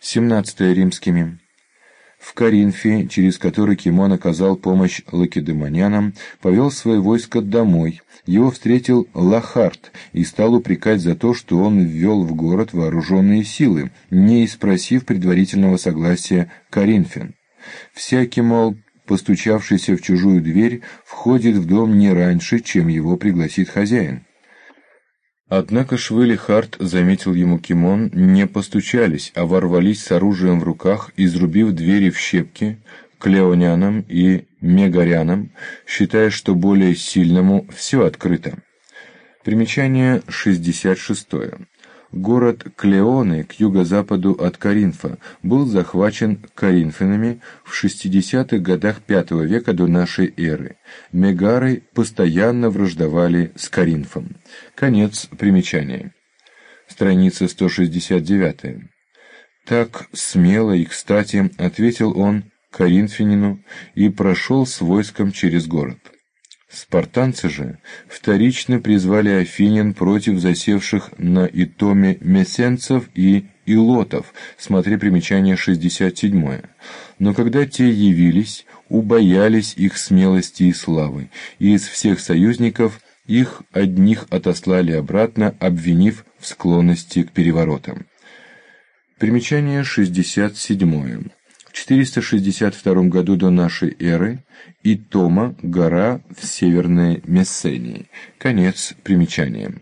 17 римскими. В Коринфе, через который Кимон оказал помощь лакедемонянам, повел свое войско домой. Его встретил Лахарт и стал упрекать за то, что он ввел в город вооруженные силы, не испросив предварительного согласия коринфян. Всякий, мол, постучавшийся в чужую дверь, входит в дом не раньше, чем его пригласит хозяин. Однако Швелихард, заметил ему Кимон, не постучались, а ворвались с оружием в руках, изрубив двери в щепки клеонянам и мегарянам, считая, что более сильному все открыто. Примечание 66. Город Клеоны к юго-западу от Коринфа был захвачен коринфянами в 60-х годах V века до нашей эры. Мегары постоянно враждовали с Коринфом. Конец примечания. Страница 169. Так смело и кстати ответил он коринфянину и прошел с войском через город. Спартанцы же вторично призвали афинян против засевших на Итоме месенцев и илотов, смотри примечание 67. Но когда те явились, убоялись их смелости и славы, и из всех союзников их одних отослали обратно, обвинив в склонности к переворотам. Примечание 67. В 462 году до нашей эры Итома, гора в Северной Мессении. Конец примечания.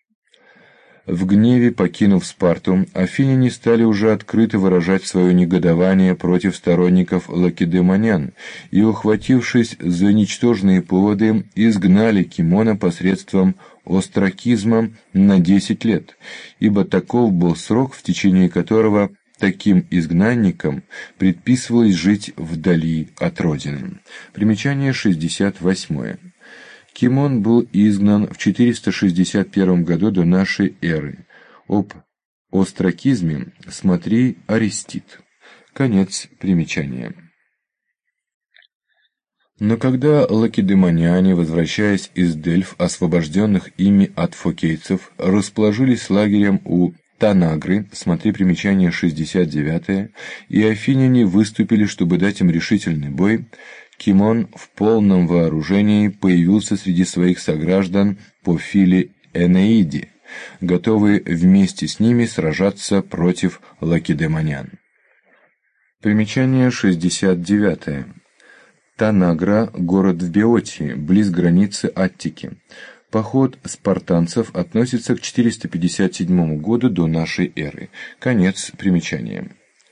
В гневе покинув Спарту, афиняне стали уже открыто выражать свое негодование против сторонников лакедемонян и, ухватившись за ничтожные поводы, изгнали Кимона посредством остракизма на 10 лет, ибо таков был срок, в течение которого таким изгнанникам предписывалось жить вдали от родины. Примечание 68. Кимон был изгнан в 461 году до нашей эры. Об остракизме смотри Аристид. Конец примечания. Но когда лакедемоняне, возвращаясь из Дельф, освобожденных ими от фокейцев, расположились лагерем у Танагры, смотри примечание 69, и афиняне выступили, чтобы дать им решительный бой, Кимон в полном вооружении появился среди своих сограждан по Филе Энеиде, готовый вместе с ними сражаться против лакедемонян. Примечание 69. Танагра – город в Беотии, близ границы Аттики. Поход спартанцев относится к 457 году до нашей эры. Конец примечания.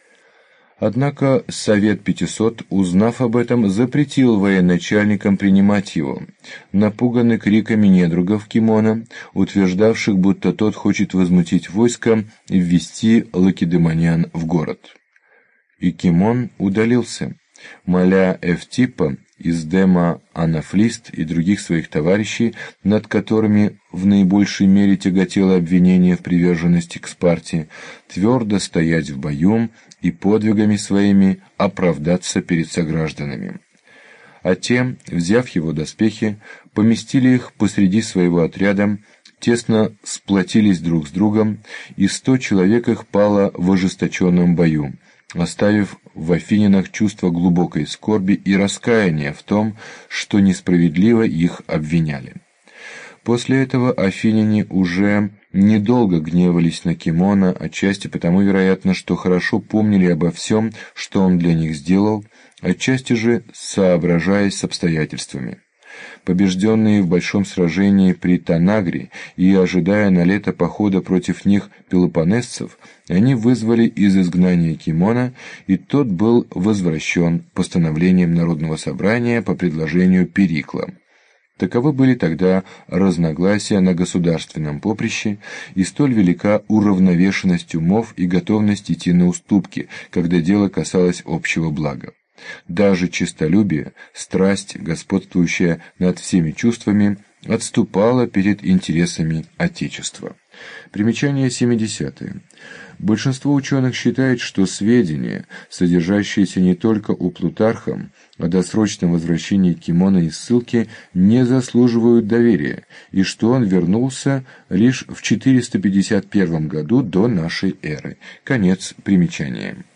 Однако Совет 500, узнав об этом, запретил военачальникам принимать его, напуганный криками недругов Кимона, утверждавших, будто тот хочет возмутить войско и ввести лакедемонян в город. И Кимон удалился, моля Эвтипа, Издема, Анафлист и других своих товарищей, над которыми в наибольшей мере тяготело обвинение в приверженности к Спарте, твердо стоять в бою и подвигами своими оправдаться перед согражданами. А те, взяв его доспехи, поместили их посреди своего отряда, тесно сплотились друг с другом, и 100 человек их пало в ожесточенном бою, оставив в афинянах чувство глубокой скорби и раскаяния в том, что несправедливо их обвиняли. После этого афиняне уже недолго гневались на Кимона, отчасти потому, вероятно, что хорошо помнили обо всем, что он для них сделал, отчасти же соображаясь с обстоятельствами. Побежденные в большом сражении при Танагре и ожидая на лето похода против них пелопоннесцев, они вызвали из изгнания Кимона, и тот был возвращен постановлением Народного собрания по предложению Перикла. Таковы были тогда разногласия на государственном поприще, и столь велика уравновешенность умов и готовность идти на уступки, когда дело касалось общего блага. Даже честолюбие, страсть, господствующая над всеми чувствами, отступала перед интересами Отечества. Примечание 70-е. Большинство ученых считает, что сведения, содержащиеся не только у Плутарха о досрочном возвращении Кимона из ссылки, не заслуживают доверия, и что он вернулся лишь в 451 году до нашей эры. Конец примечания.